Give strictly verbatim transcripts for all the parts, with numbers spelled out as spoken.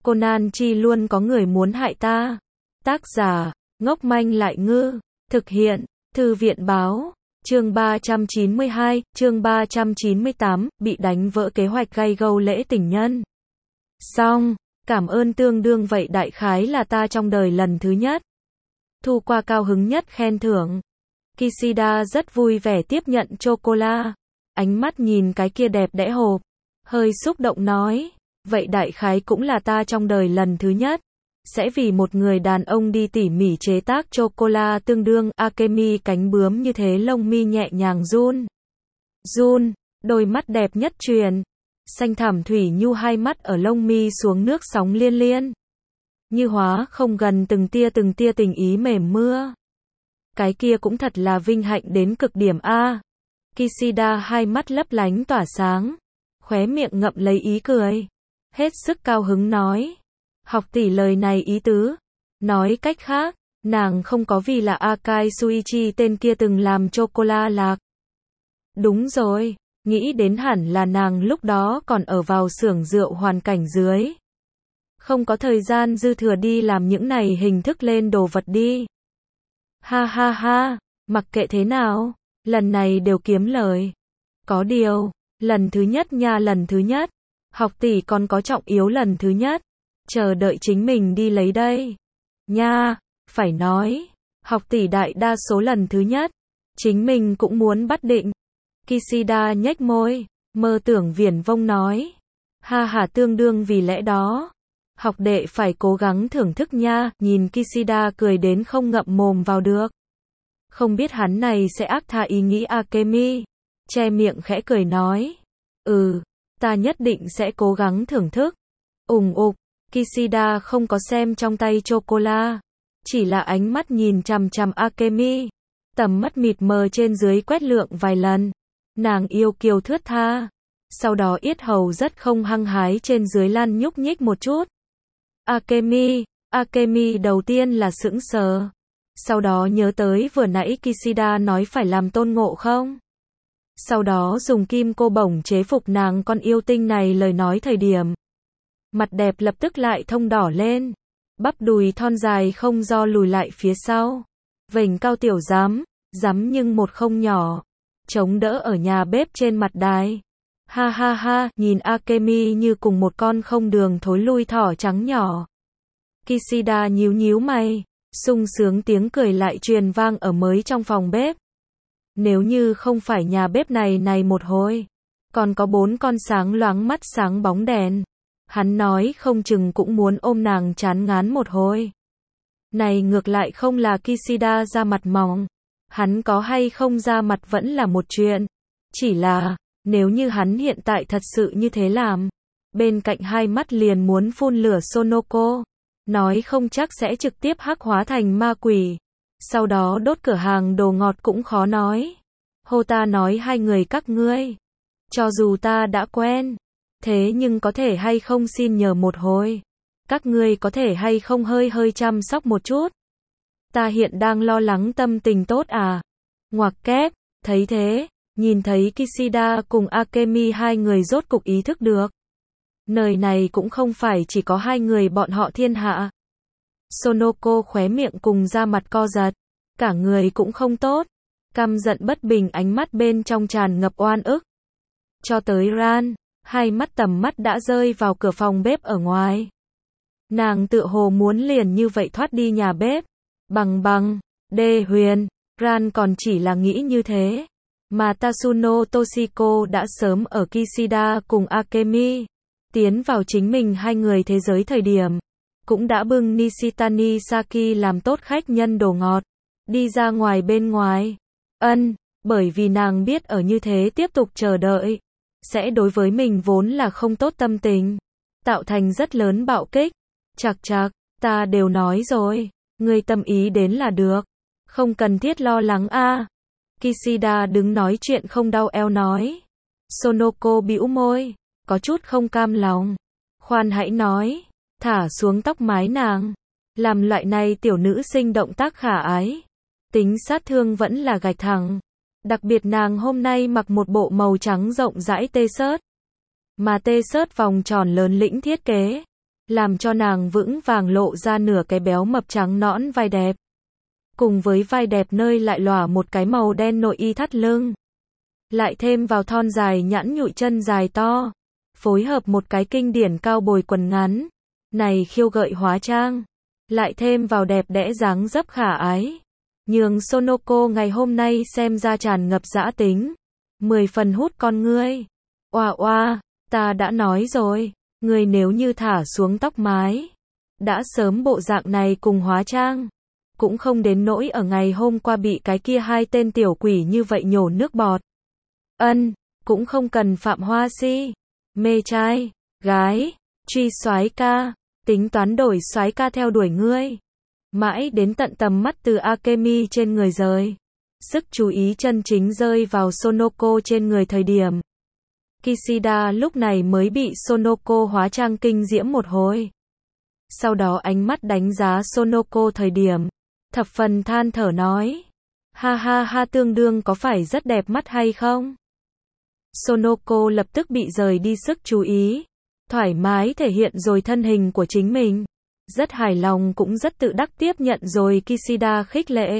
Conan chi luôn có người muốn hại ta. Tác giả, ngốc manh lại ngư. Thực hiện, Thư viện báo. Chương ba trăm chín mươi hai, chương ba trăm chín mươi tám, bị đánh vỡ kế hoạch gay gâu lễ tình nhân. Xong, cảm ơn tương đương vậy đại khái là ta trong đời lần thứ nhất. Thu qua cao hứng nhất khen thưởng. Kishida rất vui vẻ tiếp nhận chocolate. Ánh mắt nhìn cái kia đẹp đẽ hộp. Hơi xúc động nói. Vậy đại khái cũng là ta trong đời lần thứ nhất. Sẽ vì một người đàn ông đi tỉ mỉ chế tác chocolate tương đương Akemi cánh bướm như thế lông mi nhẹ nhàng run. Run, đôi mắt đẹp nhất truyền. Xanh thẳm thủy nhu hai mắt ở lông mi xuống nước sóng liên liên. Như hóa không gần từng tia từng tia tình ý mềm mưa. Cái kia cũng thật là vinh hạnh đến cực điểm a. Kishida hai mắt lấp lánh tỏa sáng. Khóe miệng ngậm lấy ý cười. Hết sức cao hứng nói. Học tỷ lời này ý tứ. Nói cách khác, nàng không có vì là Akai Suichi tên kia từng làm chocolate lạc. Đúng rồi, nghĩ đến hẳn là nàng lúc đó còn ở vào xưởng rượu hoàn cảnh dưới. Không có thời gian dư thừa đi làm những này hình thức lên đồ vật đi. Ha ha ha, mặc kệ thế nào, lần này đều kiếm lời. Có điều, lần thứ nhất nha lần thứ nhất, học tỷ còn có trọng yếu lần thứ nhất. Chờ đợi chính mình đi lấy đây. Nha, phải nói, học tỷ đại đa số lần thứ nhất, chính mình cũng muốn bắt định. Kishida nhếch môi, mơ tưởng viển vông nói. Ha ha tương đương vì lẽ đó. Học đệ phải cố gắng thưởng thức nha, nhìn Kishida cười đến không ngậm mồm vào được. Không biết hắn này sẽ ác tha ý nghĩ Akemi. Che miệng khẽ cười nói. Ừ, ta nhất định sẽ cố gắng thưởng thức. Ùng ục. Kishida không có xem trong tay chocolate, chỉ là ánh mắt nhìn chằm chằm Akemi, tầm mắt mịt mờ trên dưới quét lượng vài lần. Nàng yêu kiều thướt tha, sau đó yết hầu rất không hăng hái trên dưới lăn nhúc nhích một chút. Akemi, Akemi đầu tiên là sững sờ, sau đó nhớ tới vừa nãy Kishida nói phải làm Tôn Ngộ Không. Sau đó dùng kim cô bổng chế phục nàng con yêu tinh này lời nói thời điểm. Mặt đẹp lập tức lại thông đỏ lên. Bắp đùi thon dài không do lùi lại phía sau. Vành cao tiểu rắm, rắm nhưng một không nhỏ. Chống đỡ ở nhà bếp trên mặt đài. Ha ha ha, nhìn Akemi như cùng một con không đường thối lui thỏ trắng nhỏ. Kishida nhíu nhíu mày, sung sướng tiếng cười lại truyền vang ở mới trong phòng bếp. Nếu như không phải nhà bếp này này một hồi, còn có bốn con sáng loáng mắt sáng bóng đèn. Hắn nói không chừng cũng muốn ôm nàng chán ngán một hồi. Này ngược lại không là Kishida ra mặt mỏng. Hắn có hay không ra mặt vẫn là một chuyện. Chỉ là, nếu như hắn hiện tại thật sự như thế làm. Bên cạnh hai mắt liền muốn phun lửa Sonoko. Nói không chắc sẽ trực tiếp hắc hóa thành ma quỷ. Sau đó đốt cửa hàng đồ ngọt cũng khó nói. Hô ta nói hai người các ngươi. Cho dù ta đã quen. Thế nhưng có thể hay không xin nhờ một hồi. Các ngươi có thể hay không hơi hơi chăm sóc một chút. Ta hiện đang lo lắng tâm tình tốt à. Ngoặc kép, thấy thế, nhìn thấy Kishida cùng Akemi hai người rốt cục ý thức được. Nơi này cũng không phải chỉ có hai người bọn họ thiên hạ. Sonoko khóe miệng cùng da mặt co giật. Cả người cũng không tốt. Căm giận bất bình ánh mắt bên trong tràn ngập oan ức. Cho tới Ran. Hai mắt tầm mắt đã rơi vào cửa phòng bếp ở ngoài. Nàng tựa hồ muốn liền như vậy thoát đi nhà bếp. Bằng bằng, đê huyền, Ran còn chỉ là nghĩ như thế. Mà Tasuno Toshiko đã sớm ở Kishida cùng Akemi. Tiến vào chính mình hai người thế giới thời điểm. Cũng đã bưng Nishitani Saki làm tốt khách nhân đồ ngọt. Đi ra ngoài bên ngoài. Ân, bởi vì nàng biết ở như thế tiếp tục chờ đợi. Sẽ đối với mình vốn là không tốt tâm tình. Tạo thành rất lớn bạo kích. Chạc chạc, ta đều nói rồi. Ngươi tâm ý đến là được. Không cần thiết lo lắng a. Kishida đứng nói chuyện không đau eo nói. Sonoko bĩu môi. Có chút không cam lòng. Khoan hãy nói. Thả xuống tóc mái nàng. Làm loại này tiểu nữ sinh động tác khả ái. Tính sát thương vẫn là gạch thẳng. Đặc biệt nàng hôm nay mặc một bộ màu trắng rộng rãi tê-shirt. Mà tê-shirt vòng tròn lớn lĩnh thiết kế. làm cho nàng vững vàng lộ ra nửa cái béo mập trắng nõn vai đẹp. Cùng với vai đẹp nơi lại lòa một cái màu đen nội y thắt lưng. Lại thêm vào thon dài nhẵn nhụi chân dài to. Phối hợp một cái kinh điển cao bồi quần ngắn. Này khiêu gợi hóa trang. Lại thêm vào đẹp đẽ dáng dấp khả ái. Nhường Sonoko ngày hôm nay xem ra tràn ngập dã tính. Mười phần hút con ngươi. Oa oa, ta đã nói rồi. Ngươi nếu như thả xuống tóc mái. Đã sớm bộ dạng này cùng hóa trang. Cũng không đến nỗi ở ngày hôm qua bị cái kia hai tên tiểu quỷ như vậy nhổ nước bọt. Ân, cũng không cần phạm hoa si. Mê trai, gái, truy soái ca, tính toán đổi soái ca theo đuổi ngươi. Mãi đến tận tầm mắt từ Akemi trên người rời. Sức chú ý chân chính rơi vào Sonoko trên người thời điểm. Kishida lúc này mới bị Sonoko hóa trang kinh diễm một hồi. Sau đó ánh mắt đánh giá Sonoko thời điểm. Thập phần than thở nói. Ha ha ha, tương đương có phải rất đẹp mắt hay không? Sonoko lập tức bị rời đi sức chú ý. Thoải mái thể hiện rồi thân hình của chính mình. Rất hài lòng cũng rất tự đắc tiếp nhận rồi Kishida khích lệ.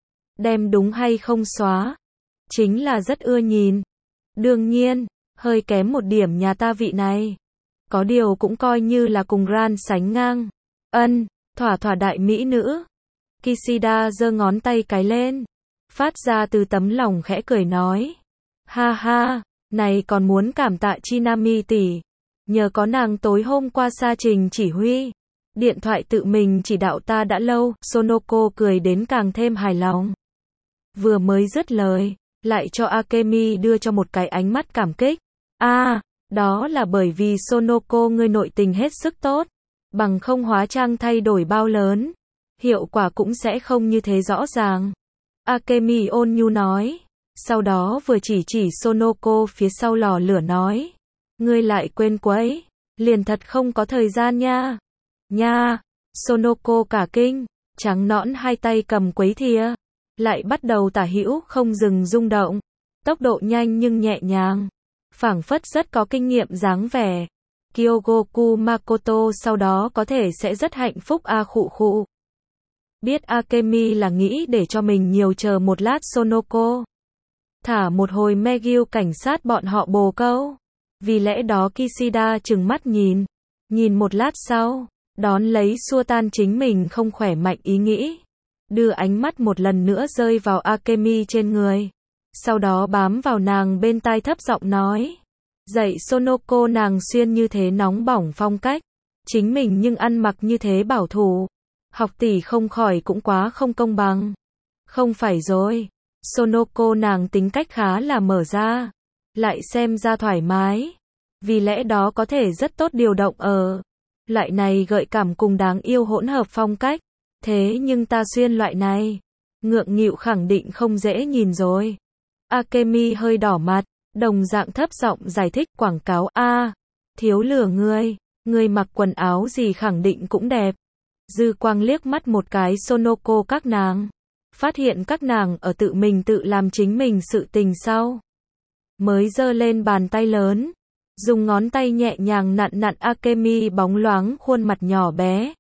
Đem đúng hay không xóa. Chính là rất ưa nhìn. Đương nhiên, hơi kém một điểm nhà ta vị này. Có điều cũng coi như là cùng Ran sánh ngang. Ân, thỏa thỏa đại mỹ nữ. Kishida giơ ngón tay cái lên. Phát ra từ tấm lòng khẽ cười nói. Ha ha, này còn muốn cảm tạ Chinami tỷ. Nhờ có nàng tối hôm qua xa trình chỉ huy. Điện thoại tự mình chỉ đạo ta đã lâu. Sonoko cười đến càng thêm hài lòng. Vừa mới dứt lời, lại cho Akemi đưa cho một cái ánh mắt cảm kích. A, à, đó là bởi vì Sonoko ngươi nội tình hết sức tốt. Bằng không hóa trang thay đổi bao lớn. Hiệu quả cũng sẽ không như thế rõ ràng. Akemi ôn nhu nói. Sau đó vừa chỉ chỉ Sonoko phía sau lò lửa nói. Ngươi lại quên quấy. Liền thật không có thời gian nha. Nha. Sonoko cả kinh. Trắng nõn hai tay cầm quấy thìa. Lại bắt đầu tả hữu không dừng rung động. Tốc độ nhanh nhưng nhẹ nhàng. Phảng phất rất có kinh nghiệm dáng vẻ. Kyogoku Makoto sau đó có thể sẽ rất hạnh phúc a khụ khụ. Biết Akemi là nghĩ để cho mình nhiều chờ một lát Sonoko. Thả một hồi Megyu cảnh sát bọn họ bồ câu. Vì lẽ đó Kishida trừng mắt nhìn. Nhìn một lát sau. Đón lấy xua tan chính mình không khỏe mạnh ý nghĩ. Đưa ánh mắt một lần nữa rơi vào Akemi trên người. Sau đó bám vào nàng bên tai thấp giọng nói. Dạy Sonoko nàng xuyên như thế nóng bỏng phong cách. Chính mình nhưng ăn mặc như thế bảo thủ. Học tỷ không khỏi cũng quá không công bằng. Không phải rồi. Sonoko nàng tính cách khá là mở ra. Lại xem ra thoải mái. Vì lẽ đó có thể rất tốt điều động ở. Loại này gợi cảm cùng đáng yêu hỗn hợp phong cách. Thế nhưng ta xuyên loại này. Ngượng nghịu khẳng định không dễ nhìn rồi. Akemi hơi đỏ mặt. Đồng dạng thấp giọng giải thích quảng cáo. A, thiếu lừa ngươi. Ngươi mặc quần áo gì khẳng định cũng đẹp. Dư quang liếc mắt một cái Sonoko các nàng. Phát hiện các nàng ở tự mình tự làm chính mình sự tình sau. Mới giơ lên bàn tay lớn. Dùng ngón tay nhẹ nhàng nặn nặn Akemi bóng loáng khuôn mặt nhỏ bé.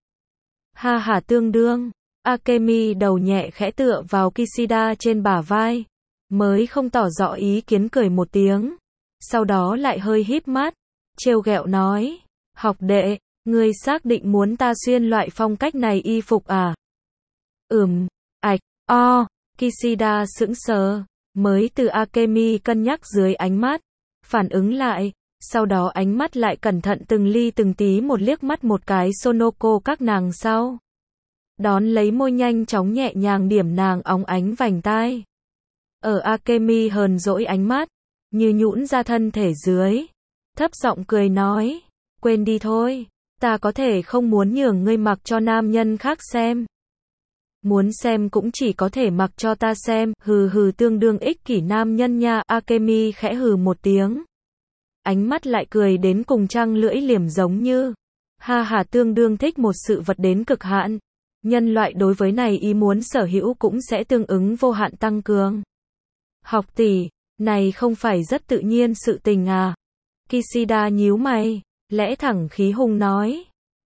Ha hả tương đương. Akemi đầu nhẹ khẽ tựa vào Kishida trên bả vai. Mới không tỏ rõ ý kiến cười một tiếng. Sau đó lại hơi híp mắt. Trêu ghẹo nói. Học đệ, ngươi xác định muốn ta xuyên loại phong cách này y phục à? Ừm, ạch, o. Kishida sững sờ. Mới từ Akemi cân nhắc dưới ánh mắt. Phản ứng lại. Sau đó ánh mắt lại cẩn thận từng ly từng tí một liếc mắt một cái Sonoko các nàng sau. Đón lấy môi nhanh chóng nhẹ nhàng điểm nàng óng ánh vành tai. Ở Akemi hờn dỗi ánh mắt. Như nhũn ra thân thể dưới. Thấp giọng cười nói. Quên đi thôi. Ta có thể không muốn nhường ngươi mặc cho nam nhân khác xem. Muốn xem cũng chỉ có thể mặc cho ta xem. Hừ hừ tương đương ích kỷ nam nhân nha. Akemi khẽ hừ một tiếng. Ánh mắt lại cười đến cùng trăng lưỡi liềm giống như. Ha hà tương đương thích một sự vật đến cực hạn. Nhân loại đối với này ý muốn sở hữu cũng sẽ tương ứng vô hạn tăng cường. Học tỷ, này không phải rất tự nhiên sự tình à? Kishida nhíu mày, lẽ thẳng khí hùng nói.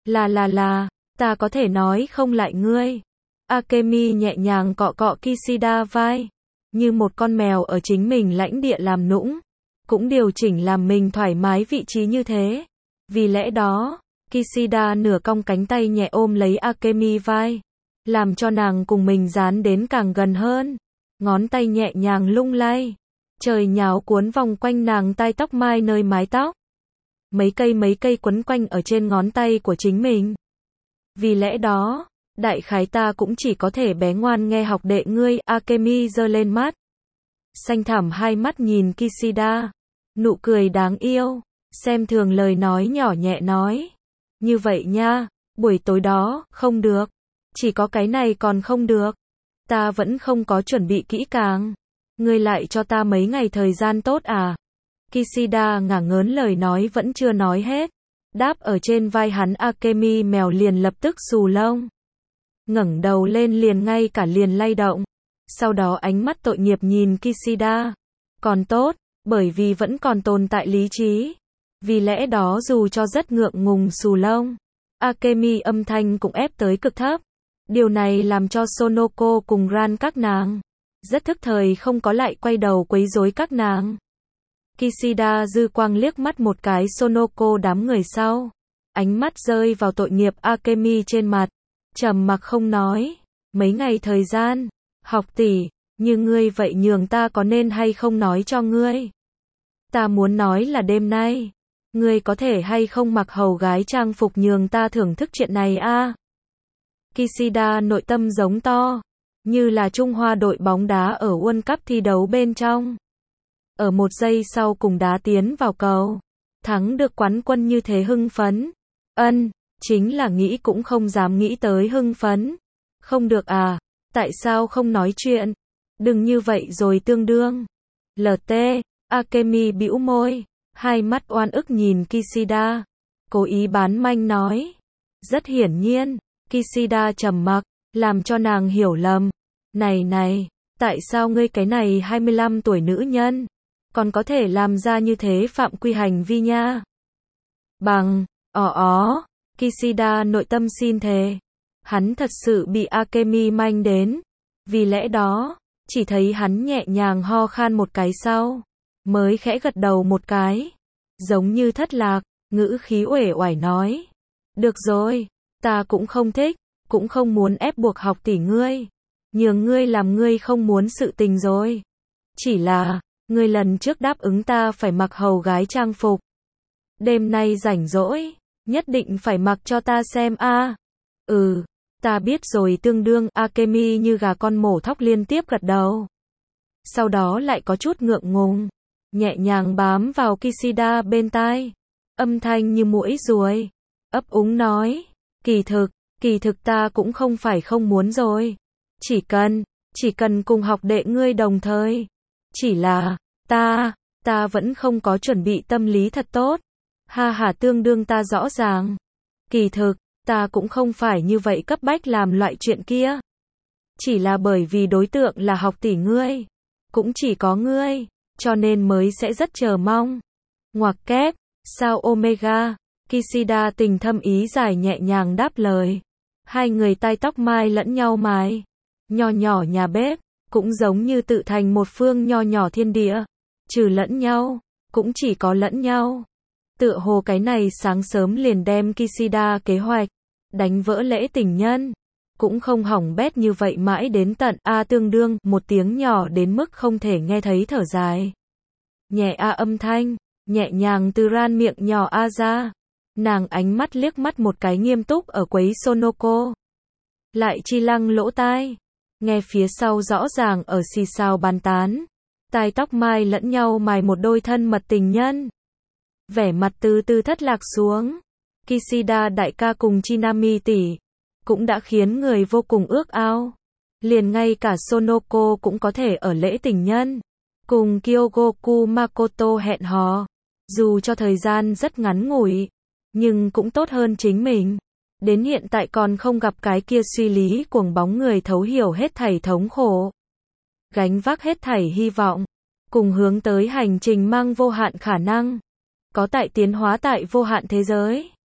Là là là, ta có thể nói không lại ngươi. Akemi nhẹ nhàng cọ cọ Kishida vai, như một con mèo ở chính mình lãnh địa làm nũng, cũng điều chỉnh làm mình thoải mái vị trí như thế. Vì lẽ đó, Kishida nửa cong cánh tay nhẹ ôm lấy Akemi vai, làm cho nàng cùng mình dán đến càng gần hơn. Ngón tay nhẹ nhàng lung lay, trời nháo cuốn vòng quanh nàng tai tóc mai nơi mái tóc. Mấy cây mấy cây quấn quanh ở trên ngón tay của chính mình. Vì lẽ đó, đại khái ta cũng chỉ có thể bé ngoan nghe học đệ ngươi. Akemi giơ lên mắt, xanh thẳm hai mắt nhìn Kishida, nụ cười đáng yêu, xem thường lời nói nhỏ nhẹ nói. Như vậy nha, buổi tối đó, không được. Chỉ có cái này còn không được. Ta vẫn không có chuẩn bị kỹ càng. Ngươi lại cho ta mấy ngày thời gian tốt à? Kishida ngả ngớn lời nói vẫn chưa nói hết. Đáp ở trên vai hắn Akemi mèo liền lập tức xù lông. Ngẩng đầu lên liền ngay cả liền lay động. Sau đó ánh mắt tội nghiệp nhìn Kishida. Còn tốt, bởi vì vẫn còn tồn tại lý trí. Vì lẽ đó dù cho rất ngượng ngùng xù lông, Akemi âm thanh cũng ép tới cực thấp. Điều này làm cho Sonoko cùng Ran các nàng rất thức thời không có lại quay đầu quấy rối các nàng. Kishida dư quang liếc mắt một cái Sonoko đám người sau. Ánh mắt rơi vào tội nghiệp Akemi trên mặt. Trầm mặc không nói. Mấy ngày thời gian. Học tỷ, như ngươi vậy nhường ta có nên hay không nói cho ngươi? Ta muốn nói là đêm nay. Ngươi có thể hay không mặc hầu gái trang phục nhường ta thưởng thức chuyện này a? À? Kishida nội tâm giống to. Như là Trung Hoa đội bóng đá ở World Cup thi đấu bên trong. Ở một giây sau cùng đá tiến vào cầu. Thắng được quán quân như thế hưng phấn. Ân, chính là nghĩ cũng không dám nghĩ tới hưng phấn. Không được à, tại sao không nói chuyện? Đừng như vậy rồi tương đương. lờ tê, Akemi bĩu môi, hai mắt oan ức nhìn Kishida. Cố ý bán manh nói. Rất hiển nhiên, Kishida trầm mặc, làm cho nàng hiểu lầm. Này này, tại sao ngươi cái này hai mươi lăm tuổi nữ nhân, còn có thể làm ra như thế phạm quy hành vi nha? Bằng, ó ó, Kishida nội tâm xin thề. Hắn thật sự bị Akemi manh đến. Vì lẽ đó, chỉ thấy hắn nhẹ nhàng ho khan một cái sau, mới khẽ gật đầu một cái. Giống như thất lạc, ngữ khí uể oải nói. Được rồi, ta cũng không thích, cũng không muốn ép buộc học tỷ ngươi. Nhường ngươi làm ngươi không muốn sự tình rồi. Chỉ là, ngươi lần trước đáp ứng ta phải mặc hầu gái trang phục. Đêm nay rảnh rỗi, nhất định phải mặc cho ta xem a. À. Ừ, ta biết rồi tương đương. Akemi như gà con mổ thóc liên tiếp gật đầu. Sau đó lại có chút ngượng ngùng, nhẹ nhàng bám vào Kishida bên tai. Âm thanh như muỗi ruồi, ấp úng nói. Kỳ thực, kỳ thực ta cũng không phải không muốn rồi. Chỉ cần, chỉ cần cùng học đệ ngươi đồng thời. Chỉ là, ta, ta vẫn không có chuẩn bị tâm lý thật tốt. Ha ha tương đương ta rõ ràng. Kỳ thực, ta cũng không phải như vậy cấp bách làm loại chuyện kia. Chỉ là bởi vì đối tượng là học tỷ ngươi. Cũng chỉ có ngươi, cho nên mới sẽ rất chờ mong. Ngoặc kép, sao Omega, Kishida tình thâm ý giải nhẹ nhàng đáp lời. Hai người tai tóc mai lẫn nhau mái. Nho nhỏ nhà bếp, cũng giống như tự thành một phương nho nhỏ thiên địa. Trừ lẫn nhau, cũng chỉ có lẫn nhau. Tựa hồ cái này sáng sớm liền đem Kishida kế hoạch, đánh vỡ lễ tình nhân. Cũng không hỏng bét như vậy mãi đến tận A tương đương, một tiếng nhỏ đến mức không thể nghe thấy thở dài. Nhẹ A âm thanh, nhẹ nhàng từ Ran miệng nhỏ A ra. Nàng ánh mắt liếc mắt một cái nghiêm túc ở quấy Sonoko. Lại chi lăng lỗ tai. Nghe phía sau rõ ràng ở xì xào bàn tán. Tai tóc mai lẫn nhau mài một đôi thân mật tình nhân. Vẻ mặt từ từ thất lạc xuống. Kishida đại ca cùng Chinami tỷ cũng đã khiến người vô cùng ước ao. Liền ngay cả Sonoko cũng có thể ở lễ tình nhân cùng Kyogoku Makoto hẹn hò. Dù cho thời gian rất ngắn ngủi, nhưng cũng tốt hơn chính mình. Đến hiện tại còn không gặp cái kia suy lý cuồng bóng người thấu hiểu hết thảy thống khổ, gánh vác hết thảy hy vọng, cùng hướng tới hành trình mang vô hạn khả năng, có tại tiến hóa tại vô hạn thế giới.